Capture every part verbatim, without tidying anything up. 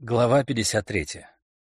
Глава пятьдесят третья.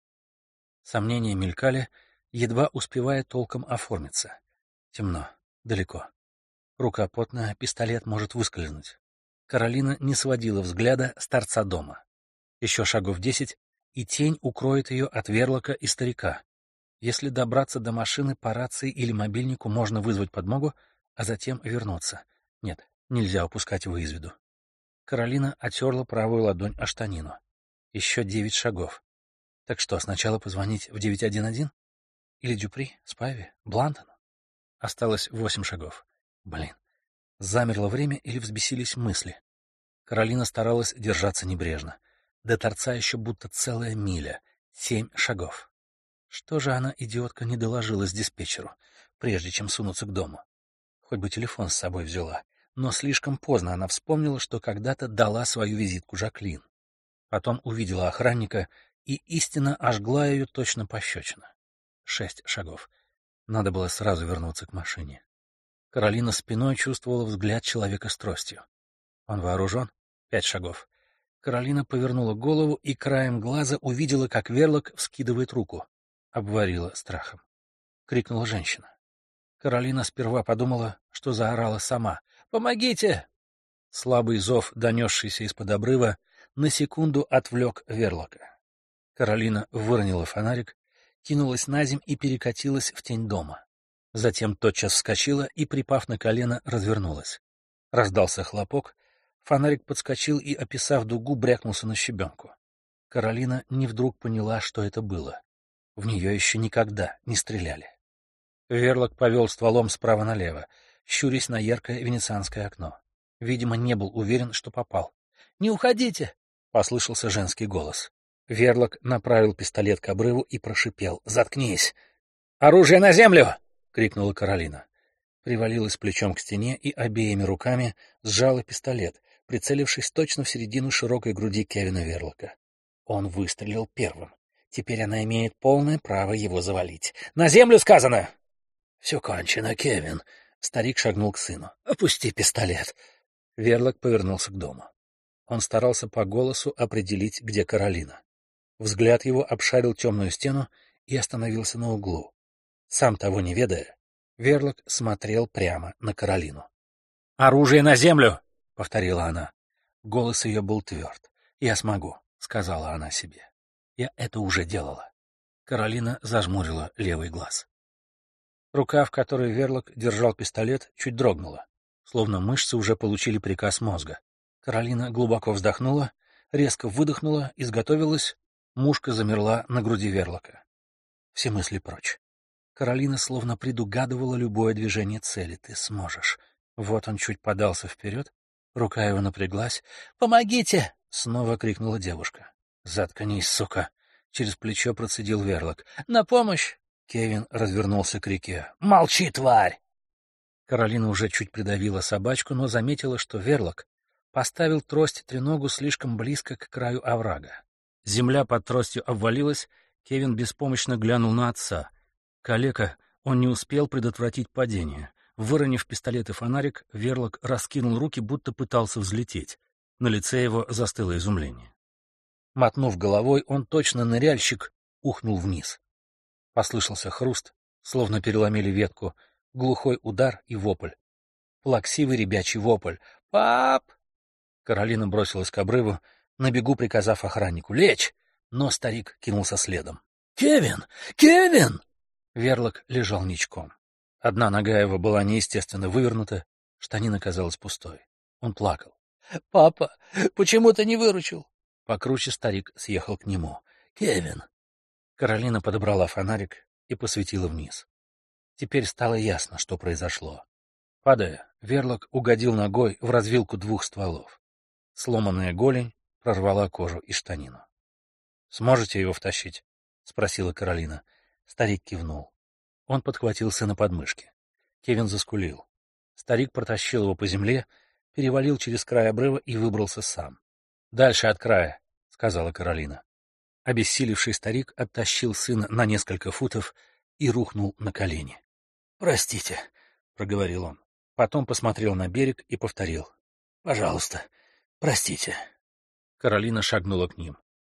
Сомнения мелькали, едва успевая толком оформиться. Темно, далеко. Рука потная, пистолет может выскользнуть. Каролина не сводила взгляда с торца дома. Еще шагов десять, и тень укроет ее от Верлока и старика. Если добраться до машины по рации или мобильнику, можно вызвать подмогу, а затем вернуться. Нет, нельзя упускать его из виду. Каролина отерла правую ладонь о штанину. Еще девять шагов. Так что, сначала позвонить в девять один один? Или Дюпри, Спайви, Блантону? Осталось восемь шагов. Блин. Замерло время или взбесились мысли? Каролина старалась держаться небрежно. До торца еще будто целая миля. Семь шагов. Что же она, идиотка, не доложилась диспетчеру, прежде чем сунуться к дому? Хоть бы телефон с собой взяла. Но слишком поздно она вспомнила, что когда-то дала свою визитку Жаклин. Потом увидела охранника, и истина ожгла ее точно пощечина. Шесть шагов. Надо было сразу вернуться к машине. Каролина спиной чувствовала взгляд человека с тростью. Он вооружен? Пять шагов. Каролина повернула голову и краем глаза увидела, как Верлок вскидывает руку. Обварила страхом. Крикнула женщина. Каролина сперва подумала, что заорала сама. «Помогите!» Слабый зов, донесшийся из-под обрыва, на секунду отвлек Верлока. Каролина выронила фонарик, кинулась наземь и перекатилась в тень дома. Затем тотчас вскочила и, припав на колено, развернулась. Раздался хлопок, фонарик подскочил и, описав дугу, брякнулся на щебенку. Каролина не вдруг поняла, что это было. В нее еще никогда не стреляли. Верлок повел стволом справа налево, щурясь на яркое венецианское окно. Видимо, не был уверен, что попал. «Не уходите!» — послышался женский голос. Верлок направил пистолет к обрыву и прошипел: «Заткнись!» «Оружие на землю!» — крикнула Каролина. Привалилась плечом к стене и обеими руками сжала пистолет, прицелившись точно в середину широкой груди Кевина Верлока. Он выстрелил первым. Теперь она имеет полное право его завалить. «На землю сказано!» «Все кончено, Кевин!» — старик шагнул к сыну. «Опусти пистолет!» Верлок повернулся к дому. Он старался по голосу определить, где Каролина. Взгляд его обшарил темную стену и остановился на углу. Сам того не ведая, Верлок смотрел прямо на Каролину. «Оружие на землю!» — повторила она. Голос ее был тверд. «Я смогу», — сказала она себе. «Я это уже делала». Каролина зажмурила левый глаз. Рука, в которой Верлок держал пистолет, чуть дрогнула, словно мышцы уже получили приказ мозга. Каролина глубоко вздохнула, резко выдохнула, изготовилась. Мушка замерла на груди Верлока. Все мысли прочь. Каролина словно предугадывала любое движение цели. «Ты сможешь». Вот он чуть подался вперед, рука его напряглась. «Помогите!» — снова крикнула девушка. «Заткнись, сука!» — через плечо процедил Верлок. «На помощь!» Кевин развернулся к реке. «Молчи, тварь!» Каролина уже чуть придавила собачку, но заметила, что Верлок поставил трость треногу слишком близко к краю оврага. Земля под тростью обвалилась, Кевин беспомощно глянул на отца. Калека, он не успел предотвратить падение. Выронив пистолет и фонарик, Верлок раскинул руки, будто пытался взлететь. На лице его застыло изумление. Мотнув головой, он точно ныряльщик ухнул вниз. Послышался хруст, словно переломили ветку, глухой удар и вопль. Плаксивый ребячий вопль. «Пап!» Каролина бросилась к обрыву, на бегу приказав охраннику «Лечь!», но старик кинулся следом. «Кевин! Кевин!» Верлок лежал ничком. Одна нога его была неестественно вывернута, штанина казалась пустой. Он плакал. «Папа, почему ты не выручил?» Покруче старик съехал к нему. «Кевин!» Каролина подобрала фонарик и посветила вниз. Теперь стало ясно, что произошло. Падая, Верлок угодил ногой в развилку двух стволов. Сломанная голень прорвала кожу и штанину. «Сможете его втащить?» — спросила Каролина. Старик кивнул. Он подхватил сына под мышки. Кевин заскулил. Старик протащил его по земле, перевалил через край обрыва и выбрался сам. «Дальше от края», — сказала Каролина. Обессилевший старик оттащил сына на несколько футов и рухнул на колени. «Простите», — проговорил он. Потом посмотрел на берег и повторил. «Пожалуйста, простите». Каролина шагнула к ним.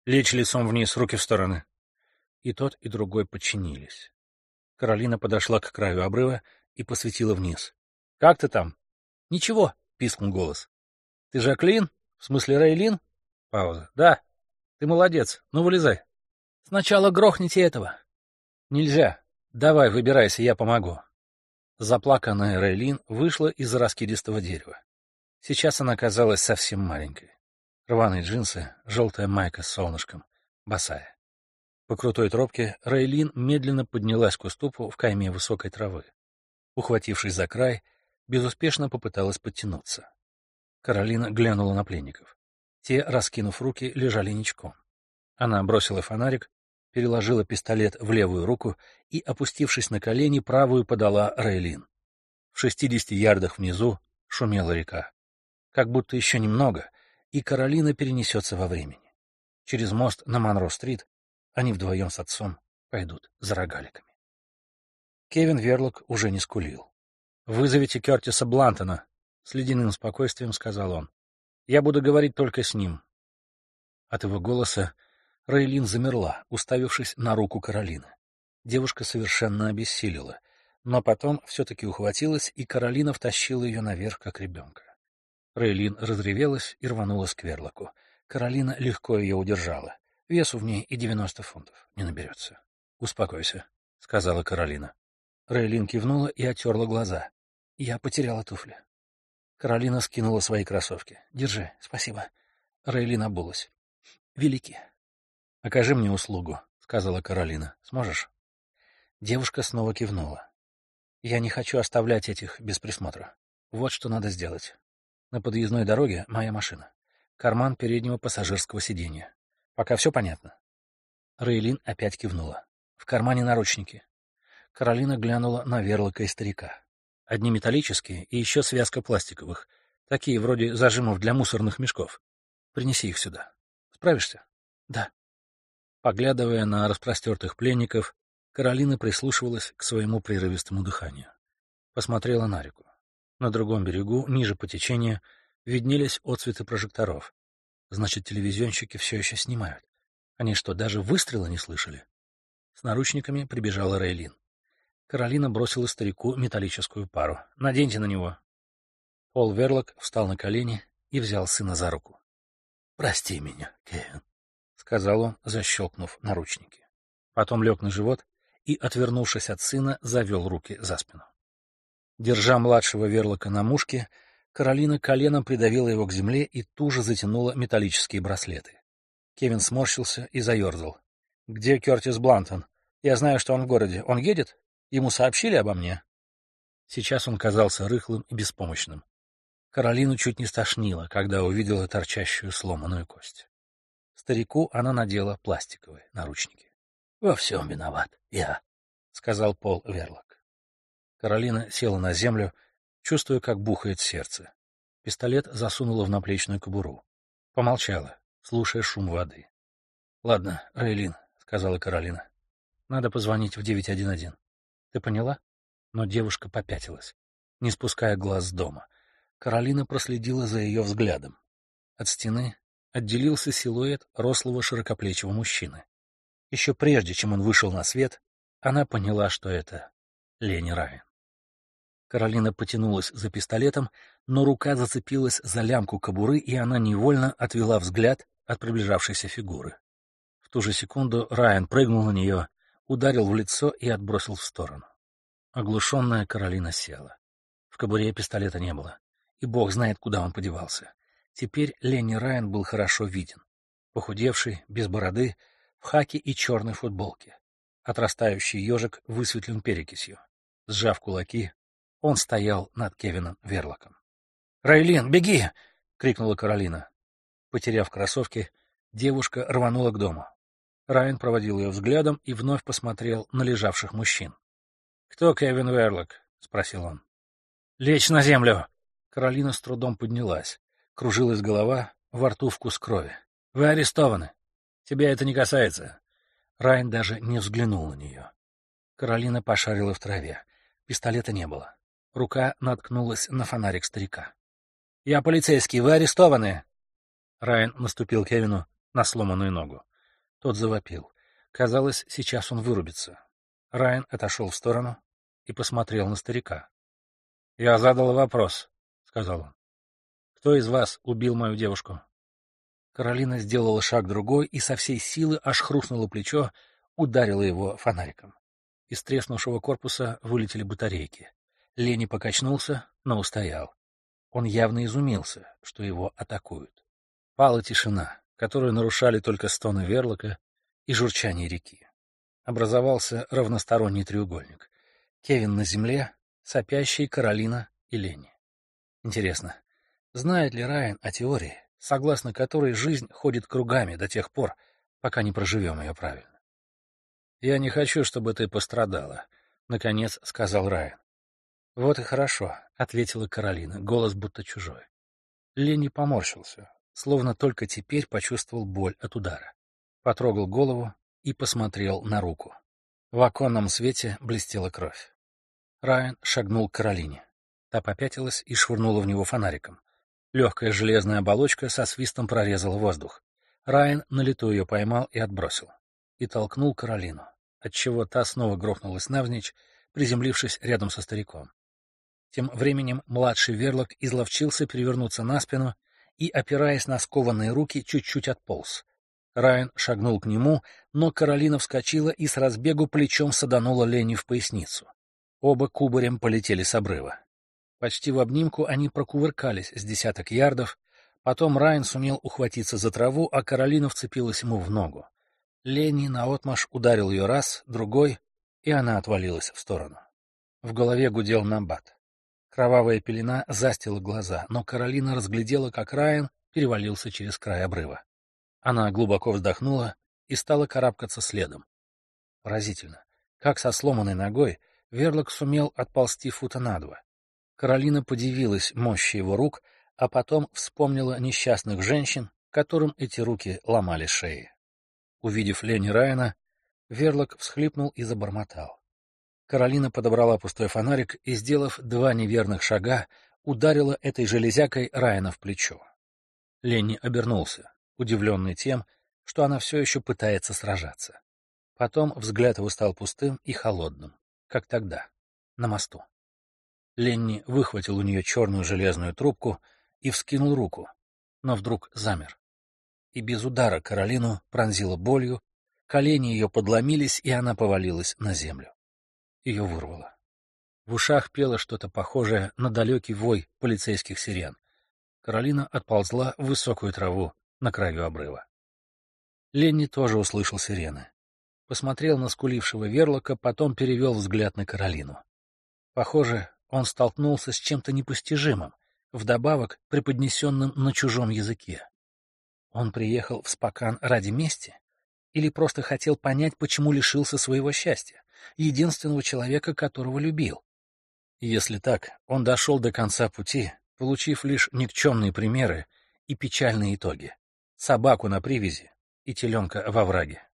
Лечь лицом вниз, руки в стороны. И тот, и другой подчинились. Каролина подошла к краю обрыва и посветила вниз. — Как ты там? — Ничего, — пискнул голос. — Ты Жаклин? В смысле Рейлин? Пауза. — Да. Ты молодец. Ну, вылезай. — Сначала грохните этого. — Нельзя. Давай, выбирайся, я помогу. Заплаканная Рейлин вышла из-за раскидистого дерева. Сейчас она казалась совсем маленькой. Рваные джинсы, желтая майка с солнышком, босая. По крутой тропке Рейлин медленно поднялась к уступу в кайме высокой травы. Ухватившись за край, безуспешно попыталась подтянуться. Каролина глянула на пленников. Те, раскинув руки, лежали ничком. Она бросила фонарик, переложила пистолет в левую руку и, опустившись на колени, правую подала Рейлин. В шестидесяти ярдах внизу шумела река. Как будто еще немного, и Каролина перенесется во времени. Через мост на Монро-стрит они вдвоем с отцом пойдут за рогаликами. Кевин Верлок уже не скулил. «Вызовите Кертиса Блантона», — с ледяным спокойствием сказал он. «Я буду говорить только с ним». От его голоса Рейлин замерла, уставившись на руку Каролины. Девушка совершенно обессилила, но потом все-таки ухватилась, и Каролина втащила ее наверх, как ребенка. Рейлин разревелась и рванулась к Верлоку. Каролина легко ее удержала. Весу в ней и девяносто фунтов не наберется. — Успокойся, — сказала Каролина. Рейлин кивнула и оттерла глаза. — Я потеряла туфли. Каролина скинула свои кроссовки. — Держи, спасибо. Рейлин обулась. — Велики. — Окажи мне услугу, — сказала Каролина. — Сможешь? Девушка снова кивнула. — Я не хочу оставлять этих без присмотра. Вот что надо сделать. На подъездной дороге моя машина. Карман переднего пассажирского сиденья. Пока все понятно? Рейлин опять кивнула. В кармане наручники. Каролина глянула на Верлока и старика. Одни металлические и еще связка пластиковых. Такие, вроде зажимов для мусорных мешков. Принеси их сюда. Справишься? Да. Поглядывая на распростертых пленников, Каролина прислушивалась к своему прерывистому дыханию. Посмотрела на реку. На другом берегу, ниже по течению, виднелись отсветы прожекторов. Значит, телевизионщики все еще снимают. Они что, даже выстрела не слышали? С наручниками прибежала Рейлин. Каролина бросила старику металлическую пару. «Наденьте на него». Пол Верлок встал на колени и взял сына за руку. «Прости меня, Кевин», — сказал он, защелкнув наручники. Потом лег на живот и, отвернувшись от сына, завел руки за спину. Держа младшего Верлока на мушке, Каролина коленом придавила его к земле и туже затянула металлические браслеты. Кевин сморщился и заерзал. — Где Кертис Блантон? Я знаю, что он в городе. Он едет? Ему сообщили обо мне? Сейчас он казался рыхлым и беспомощным. Каролину чуть не стошнило, когда увидела торчащую сломанную кость. Старику она надела пластиковые наручники. — Во всем виноват я, — сказал Пол Верлок. Каролина села на землю, чувствуя, как бухает сердце. Пистолет засунула в наплечную кобуру. Помолчала, слушая шум воды. — Ладно, Рейлин, — сказала Каролина. — Надо позвонить в девять один один. Ты поняла? Но девушка попятилась, не спуская глаз с дома. Каролина проследила за ее взглядом. От стены отделился силуэт рослого широкоплечего мужчины. Еще прежде, чем он вышел на свет, она поняла, что это Ленни Райан. Каролина потянулась за пистолетом, но рука зацепилась за лямку кобуры, и она невольно отвела взгляд от приближавшейся фигуры. В ту же секунду Райан прыгнул на нее, ударил в лицо и отбросил в сторону. Оглушенная Каролина села. В кобуре пистолета не было, и бог знает, куда он подевался. Теперь Ленни Райан был хорошо виден. Похудевший, без бороды, в хаке и черной футболке. Отрастающий ежик высветлен перекисью. Сжав кулаки, он стоял над Кевином Верлоком. «Рейлин, беги!» — крикнула Каролина. Потеряв кроссовки, девушка рванула к дому. Райан проводил ее взглядом и вновь посмотрел на лежавших мужчин. «Кто Кевин Верлок?» — спросил он. «Лечь на землю!» Каролина с трудом поднялась. Кружилась голова, во рту вкус крови. «Вы арестованы. Тебя это не касается». Райан даже не взглянул на нее. Каролина пошарила в траве. Пистолета не было. Рука наткнулась на фонарик старика. «Я полицейский, вы арестованы!» Райан наступил Кевину на сломанную ногу. Тот завопил. Казалось, сейчас он вырубится. Райан отошел в сторону и посмотрел на старика. — Я задал вопрос, — сказал он. — Кто из вас убил мою девушку? Каролина сделала шаг другой и со всей силы аж хрустнуло плечо, ударила его фонариком. Из треснувшего корпуса вылетели батарейки. Ленни покачнулся, но устоял. Он явно изумился, что его атакуют. Пала тишина, которую нарушали только стоны Верлока и журчание реки. Образовался равносторонний треугольник. Кевин на земле, сопящие Каролина и Ленни. Интересно, знает ли Райан о теории, согласно которой жизнь ходит кругами до тех пор, пока не проживем ее правильно? «Я не хочу, чтобы ты пострадала», — наконец сказал Райан. «Вот и хорошо», — ответила Каролина, голос будто чужой. Ленни поморщился, словно только теперь почувствовал боль от удара. Потрогал голову и посмотрел на руку. В оконном свете блестела кровь. Райан шагнул к Каролине. Та попятилась и швырнула в него фонариком. Легкая железная оболочка со свистом прорезала воздух. Райан на лету ее поймал и отбросил. И толкнул Каролину, отчего та снова грохнулась навзничь, приземлившись рядом со стариком. Тем временем младший Верлок изловчился перевернуться на спину и, опираясь на скованные руки, чуть-чуть отполз. Райан шагнул к нему, но Каролина вскочила и с разбегу плечом саданула Ленни в поясницу. Оба кубарем полетели с обрыва. Почти в обнимку они прокувыркались с десяток ярдов, потом Райан сумел ухватиться за траву, а Каролина вцепилась ему в ногу. Ленни наотмашь ударил ее раз, другой, и она отвалилась в сторону. В голове гудел набат. Кровавая пелена застила глаза, но Каролина разглядела, как Райан перевалился через край обрыва. Она глубоко вздохнула и стала карабкаться следом. Поразительно, как со сломанной ногой Верлок сумел отползти фута на два. Каролина подивилась мощи его рук, а потом вспомнила несчастных женщин, которым эти руки ломали шеи. Увидев Ленни Райана, Верлок всхлипнул и забормотал. Каролина подобрала пустой фонарик и, сделав два неверных шага, ударила этой железякой Райана в плечо. Ленни обернулся, удивленный тем, что она все еще пытается сражаться. Потом взгляд его стал пустым и холодным, как тогда, на мосту. Ленни выхватил у нее черную железную трубку и вскинул руку, но вдруг замер. И без удара Каролину пронзило болью, колени ее подломились, и она повалилась на землю. Ее вырвало. В ушах пело что-то похожее на далекий вой полицейских сирен. Каролина отползла в высокую траву на краю обрыва. Ленни тоже услышал сирены. Посмотрел на скулившего Верлока, потом перевел взгляд на Каролину. Похоже, он столкнулся с чем-то непостижимым, вдобавок преподнесенным на чужом языке. Он приехал в Спокан ради мести или просто хотел понять, почему лишился своего счастья, единственного человека, которого любил? Если так, он дошел до конца пути, получив лишь никчемные примеры и печальные итоги. Собаку на привязи и теленка во враге.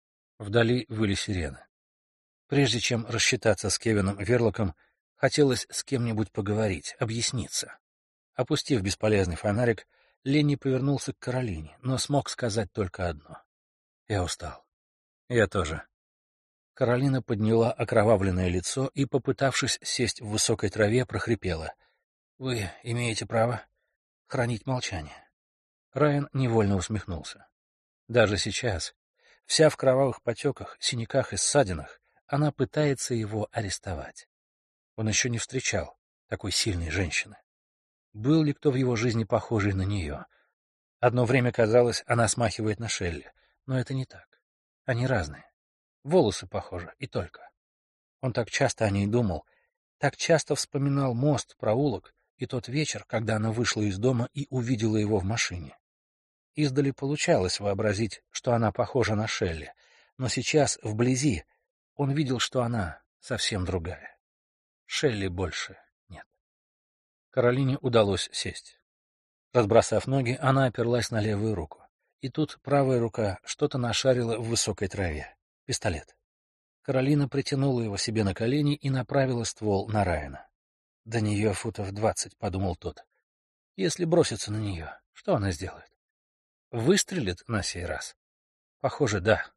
Вдали выли сирены. Прежде чем рассчитаться с Кевином Верлоком, хотелось с кем-нибудь поговорить, объясниться. Опустив бесполезный фонарик, Ленни повернулся к Каролине, но смог сказать только одно. «Я устал». «Я тоже». Каролина подняла окровавленное лицо и, попытавшись сесть в высокой траве, прохрипела. «Вы имеете право хранить молчание». Райан невольно усмехнулся. Даже сейчас, вся в кровавых потеках, синяках и ссадинах, она пытается его арестовать. Он еще не встречал такой сильной женщины. Был ли кто в его жизни похожий на нее? Одно время казалось, она смахивает на Шелли, но это не так. Они разные. Волосы похожи, и только. Он так часто о ней думал, так часто вспоминал мост, проулок и тот вечер, когда она вышла из дома и увидела его в машине. Издали получалось вообразить, что она похожа на Шелли, но сейчас, вблизи, он видел, что она совсем другая. Шелли больше нет. Каролине удалось сесть. Разбросав ноги, она оперлась на левую руку. И тут правая рука что-то нашарила в высокой траве. Пистолет. Каролина притянула его себе на колени и направила ствол на Райана. «До нее футов двадцать», — подумал тот. «Если броситься на нее, что она сделает? Выстрелит на сей раз?» Похоже, да.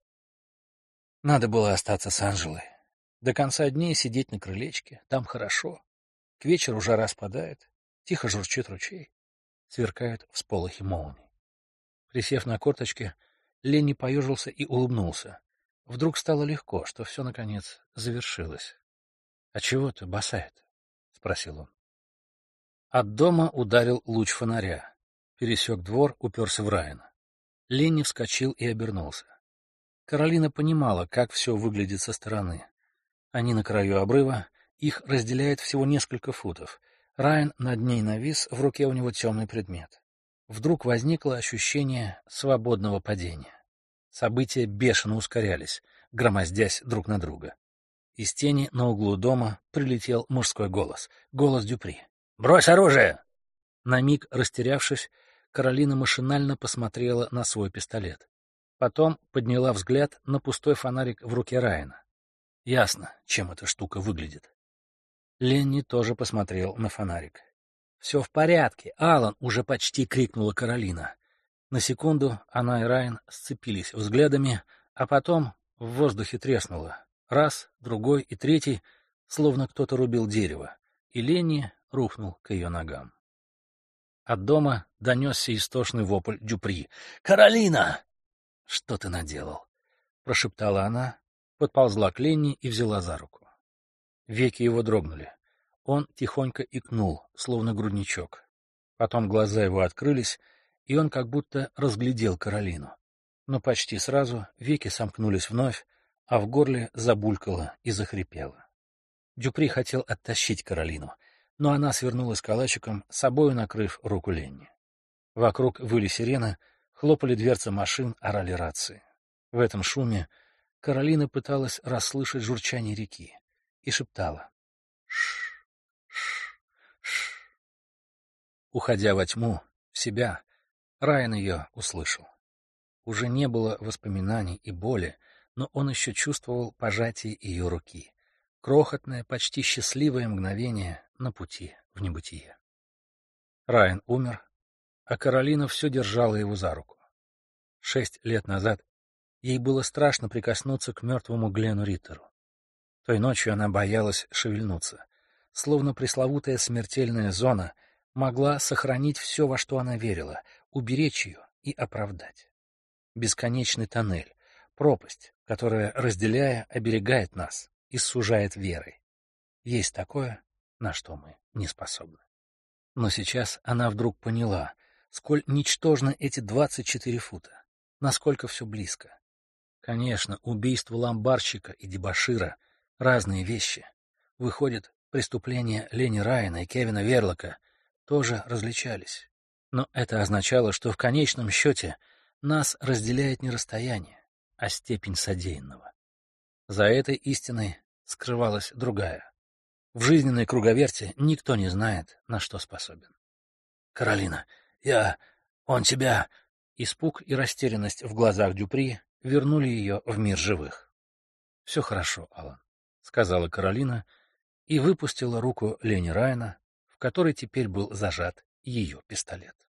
Надо было остаться с Анжелой. До конца дней сидеть на крылечке, там хорошо. К вечеру жара спадает, тихо журчит ручей, сверкают всполохи молний. Присев на корточки, Ленни поежился и улыбнулся. Вдруг стало легко, что все, наконец, завершилось. — А чего ты босая-то? — спросил он. От дома ударил луч фонаря. Пересек двор, уперся в Райана. Ленни вскочил и обернулся. Каролина понимала, как все выглядит со стороны. Они на краю обрыва, их разделяет всего несколько футов. Райан над ней навис, в руке у него темный предмет. Вдруг возникло ощущение свободного падения. События бешено ускорялись, громоздясь друг на друга. Из тени на углу дома прилетел мужской голос. Голос Дюпри. «Брось оружие!» На миг растерявшись, Каролина машинально посмотрела на свой пистолет. Потом подняла взгляд на пустой фонарик в руке Райана. Ясно, чем эта штука выглядит. Ленни тоже посмотрел на фонарик. «Все в порядке, Алан!» — уже почти крикнула Каролина. На секунду она и Райан сцепились взглядами, а потом в воздухе треснуло. Раз, другой и третий, словно кто-то рубил дерево, и Ленни рухнул к ее ногам. От дома донесся истошный вопль Дюпри. «Каролина!» «Что ты наделал?» — прошептала она, подползла к Ленни и взяла за руку. Веки его дрогнули. Он тихонько икнул, словно грудничок. Потом глаза его открылись, и он как будто разглядел Каролину. Но почти сразу веки сомкнулись вновь, а в горле забулькало и захрипело. Дюпри хотел оттащить Каролину, но она свернулась калачиком, собою накрыв руку Ленни. Вокруг выли сирены, хлопали дверцы машин, орали рации. В этом шуме Каролина пыталась расслышать журчание реки и шептала: «Ш, ш, ш». Уходя во тьму, в себя, Райан ее услышал. Уже не было воспоминаний и боли, но он еще чувствовал пожатие ее руки. Крохотное, почти счастливое мгновение на пути в небытие. Райан умер, а Каролина все держала его за руку. Шесть лет назад ей было страшно прикоснуться к мертвому Глену Риттеру. Той ночью она боялась шевельнуться, словно пресловутая смертельная зона могла сохранить все, во что она верила, уберечь ее и оправдать. Бесконечный тоннель, пропасть, которая, разделяя, оберегает нас и сужает верой. Есть такое, на что мы не способны. Но сейчас она вдруг поняла, сколь ничтожны эти двадцать четыре фута, насколько все близко. Конечно, убийство ломбарщика и дебошира — разные вещи. Выходит, преступления Ленни Райана и Кевина Верлока тоже различались. Но это означало, что в конечном счете нас разделяет не расстояние, а степень содеянного. За этой истиной скрывалась другая. В жизненной круговерти никто не знает, на что способен. «Каролина, я... он тебя...» Испуг и растерянность в глазах Дюпри вернули ее в мир живых. «Все хорошо, Алан», — сказала Каролина и выпустила руку Ленни Райана, в которой теперь был зажат ее пистолет.